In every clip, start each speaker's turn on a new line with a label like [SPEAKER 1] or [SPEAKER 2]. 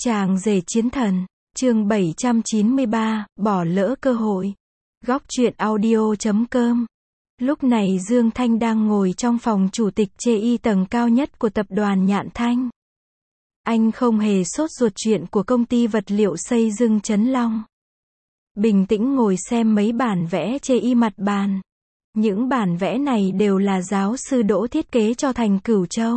[SPEAKER 1] Chàng rể chiến thần, chương 793, bỏ lỡ cơ hội. Góc truyện audio.com. Lúc này Dương Thanh đang ngồi trong phòng chủ tịch CI tầng cao nhất của tập đoàn Nhạn Thanh. Anh không hề sốt ruột chuyện của công ty vật liệu xây dựng Trấn Long. Bình tĩnh ngồi xem mấy bản vẽ CI mặt bàn. Những bản vẽ này đều là giáo sư Đỗ thiết kế cho thành Cửu Châu.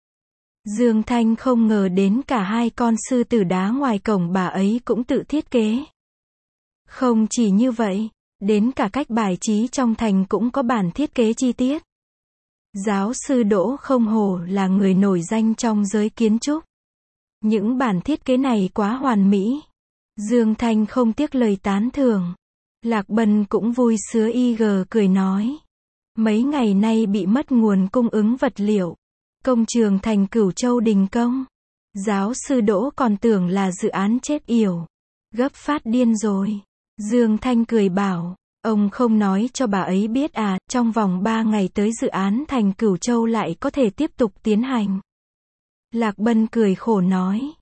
[SPEAKER 1] Dương Thanh không ngờ đến cả hai con sư tử đá ngoài cổng bà ấy cũng tự thiết kế. Không chỉ như vậy, đến cả cách bài trí trong thành cũng có bản thiết kế chi tiết. Giáo sư Đỗ không hổ là người nổi danh trong giới kiến trúc. Những bản thiết kế này quá hoàn mỹ. Dương Thanh không tiếc lời tán thưởng. Lạc Bân cũng vui sứa cười nói. Mấy ngày nay bị mất nguồn cung ứng vật liệu. Công trường thành Cửu Châu đình công. Giáo sư Đỗ còn tưởng là dự án chết yểu. Gấp phát điên rồi. Dương Thanh cười bảo, ông không nói cho bà ấy biết à, trong vòng 3 ngày tới dự án thành Cửu Châu lại có thể tiếp tục tiến hành. Lạc Bân cười khổ nói.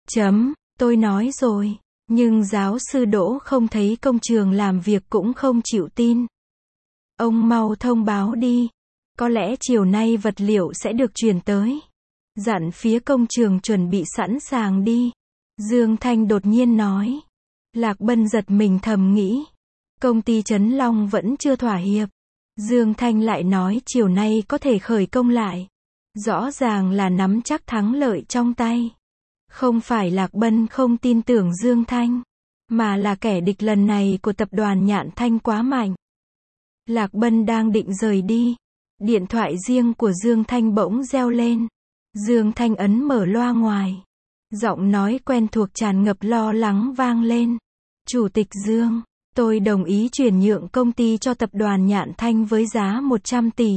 [SPEAKER 1] Tôi nói rồi. Nhưng giáo sư Đỗ không thấy công trường làm việc cũng không chịu tin. Ông mau thông báo đi. Có lẽ chiều nay vật liệu sẽ được chuyển tới. Dặn phía công trường chuẩn bị sẵn sàng đi. Dương Thanh đột nhiên nói. Lạc Bân giật mình thầm nghĩ. Công ty Trấn Long vẫn chưa thỏa hiệp. Dương Thanh lại nói chiều nay có thể khởi công lại. Rõ ràng là nắm chắc thắng lợi trong tay. Không phải Lạc Bân không tin tưởng Dương Thanh, mà là kẻ địch lần này của tập đoàn Nhạn Thanh quá mạnh. Lạc Bân đang định rời đi. Điện thoại riêng của Dương Thanh bỗng reo lên. Dương Thanh ấn mở loa ngoài. Giọng nói quen thuộc tràn ngập lo lắng vang lên. Chủ tịch Dương, tôi đồng ý chuyển nhượng công ty cho tập đoàn Nhạn Thanh với giá 100 tỷ.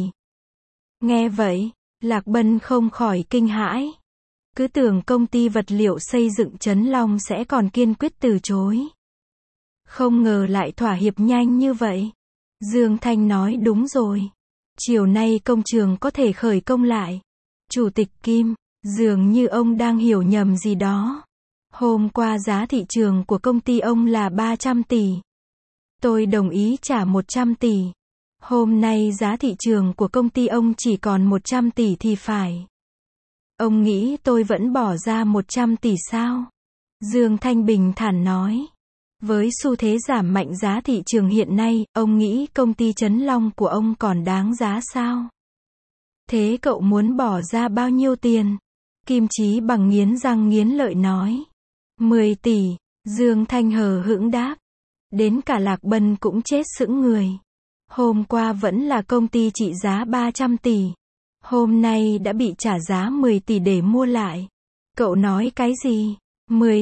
[SPEAKER 1] Nghe vậy, Lạc Bân không khỏi kinh hãi. Cứ tưởng công ty vật liệu xây dựng Trấn Long sẽ còn kiên quyết từ chối. Không ngờ lại thỏa hiệp nhanh như vậy. Dương Thanh nói đúng rồi. Chiều nay công trường có thể khởi công lại. Chủ tịch Kim, dường như ông đang hiểu nhầm gì đó. Hôm qua giá thị trường của công ty ông là 300 tỷ. Tôi đồng ý trả 100 tỷ. Hôm nay giá thị trường của công ty ông chỉ còn 100 tỷ thì phải. Ông nghĩ tôi vẫn bỏ ra 100 tỷ sao? Dương Thanh bình thản nói. Với xu thế giảm mạnh giá thị trường hiện nay, ông nghĩ công ty Trấn Long của ông còn đáng giá sao? Thế cậu muốn bỏ ra bao nhiêu tiền? Kim Chí Bằng nghiến răng nghiến lợi nói. 10 tỷ, Dương Thanh hờ hững đáp. Đến cả Lạc Bân cũng chết sững người. Hôm qua vẫn là công ty trị giá 300 tỷ. Hôm nay đã bị trả giá 10 tỷ để mua lại. Cậu nói cái gì? 10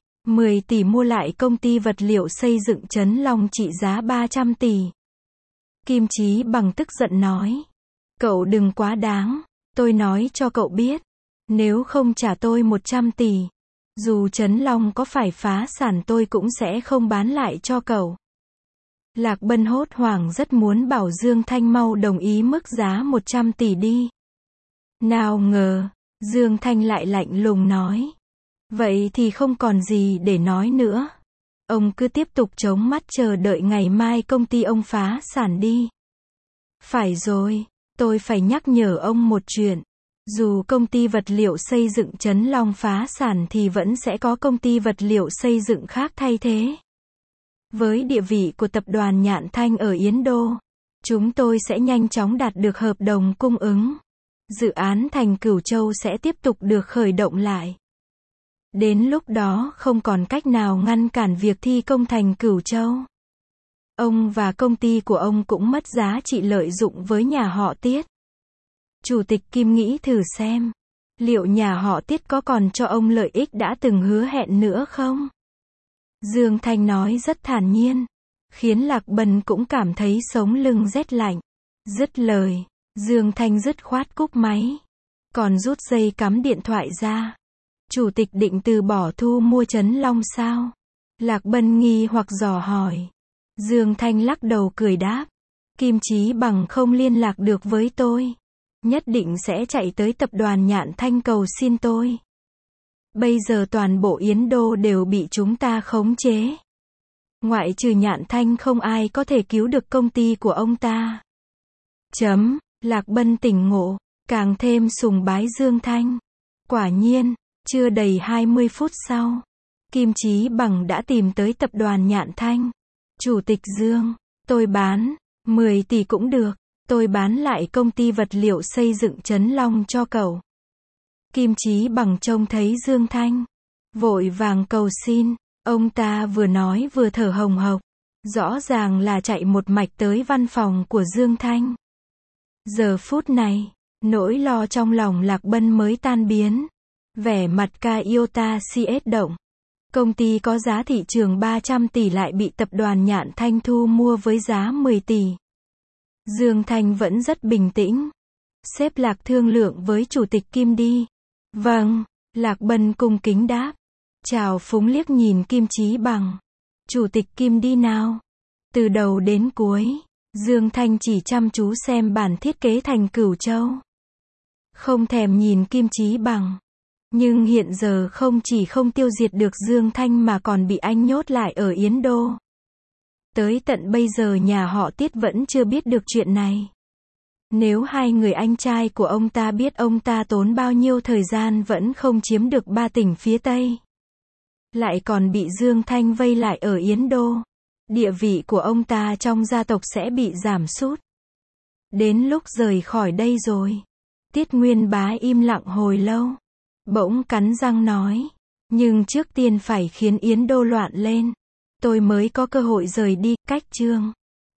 [SPEAKER 1] tỷ mua lại công ty vật liệu xây dựng Trấn Long trị giá 300 tỷ. Kim Chí Bằng tức giận nói. Cậu đừng quá đáng. Tôi nói cho cậu biết. Nếu không trả tôi 100 tỷ. Dù Trấn Long có phải phá sản tôi cũng sẽ không bán lại cho cậu. Lạc Bân hốt hoảng rất muốn bảo Dương Thanh mau đồng ý mức giá 100 tỷ đi. Nào ngờ, Dương Thanh lại lạnh lùng nói. Vậy thì không còn gì để nói nữa. Ông cứ tiếp tục chống mắt chờ đợi ngày mai công ty ông phá sản đi. Phải rồi, tôi phải nhắc nhở ông một chuyện. Dù công ty vật liệu xây dựng Trấn Long phá sản thì vẫn sẽ có công ty vật liệu xây dựng khác thay thế. Với địa vị của tập đoàn Nhạn Thanh ở Yến Đô, chúng tôi sẽ nhanh chóng đạt được hợp đồng cung ứng. Dự án thành Cửu Châu sẽ tiếp tục được khởi động lại. Đến lúc đó không còn cách nào ngăn cản việc thi công thành Cửu Châu. Ông và công ty của ông cũng mất giá trị lợi dụng với nhà họ Tiết. Chủ tịch Kim nghĩ thử xem, liệu nhà họ Tiết có còn cho ông lợi ích đã từng hứa hẹn nữa không? Dương Thanh nói rất thản nhiên, khiến Lạc Bân cũng cảm thấy sống lưng rét lạnh. Dứt lời, Dương Thanh dứt khoát cúp máy, còn rút dây cắm điện thoại ra. Chủ tịch định từ bỏ thu mua Trấn Long sao? Lạc Bân nghi hoặc dò hỏi. Dương Thanh lắc đầu cười đáp. Kim Chí Bằng không liên lạc được với tôi. Nhất định sẽ chạy tới tập đoàn Nhạn Thanh cầu xin tôi. Bây giờ toàn bộ Yến Đô đều bị chúng ta khống chế. Ngoại trừ Nhạn Thanh không ai có thể cứu được công ty của ông ta. Lạc Bân tỉnh ngộ, càng thêm sùng bái Dương Thanh. Quả nhiên, chưa đầy 20 phút sau, Kim Chí Bằng đã tìm tới tập đoàn Nhạn Thanh. Chủ tịch Dương, tôi bán 10 tỷ cũng được, tôi bán lại công ty vật liệu xây dựng Trấn Long cho cậu. Kim Chí Bằng trông thấy Dương Thanh, vội vàng cầu xin, ông ta vừa nói vừa thở hồng hộc, rõ ràng là chạy một mạch tới văn phòng của Dương Thanh. Giờ phút này, nỗi lo trong lòng Lạc Bân mới tan biến, vẻ mặt Iota CS động. Công ty có giá thị trường 300 tỷ lại bị tập đoàn Nhạn Thanh thu mua với giá 10 tỷ. Dương Thanh vẫn rất bình tĩnh. Sếp Lạc thương lượng với chủ tịch Kim đi. Vâng, Lạc Bân cung kính đáp. Chào phúng liếc nhìn Kim Chí Bằng. Chủ tịch Kim đi nào. Từ đầu đến cuối, Dương Thanh chỉ chăm chú xem bản thiết kế thành Cửu Châu. Không thèm nhìn Kim Chí Bằng. Nhưng hiện giờ không chỉ không tiêu diệt được Dương Thanh mà còn bị anh nhốt lại ở Yến Đô. Tới tận bây giờ nhà họ Tiết vẫn chưa biết được chuyện này. Nếu hai người anh trai của ông ta biết ông ta tốn bao nhiêu thời gian vẫn không chiếm được 3 tỉnh phía Tây. Lại còn bị Dương Thanh vây lại ở Yến Đô. Địa vị của ông ta trong gia tộc sẽ bị giảm sút. Đến lúc rời khỏi đây rồi. Tiết Nguyên Bá im lặng hồi lâu. Bỗng cắn răng nói. Nhưng trước tiên phải khiến Yến Đô loạn lên. Tôi mới có cơ hội rời đi. Cách chương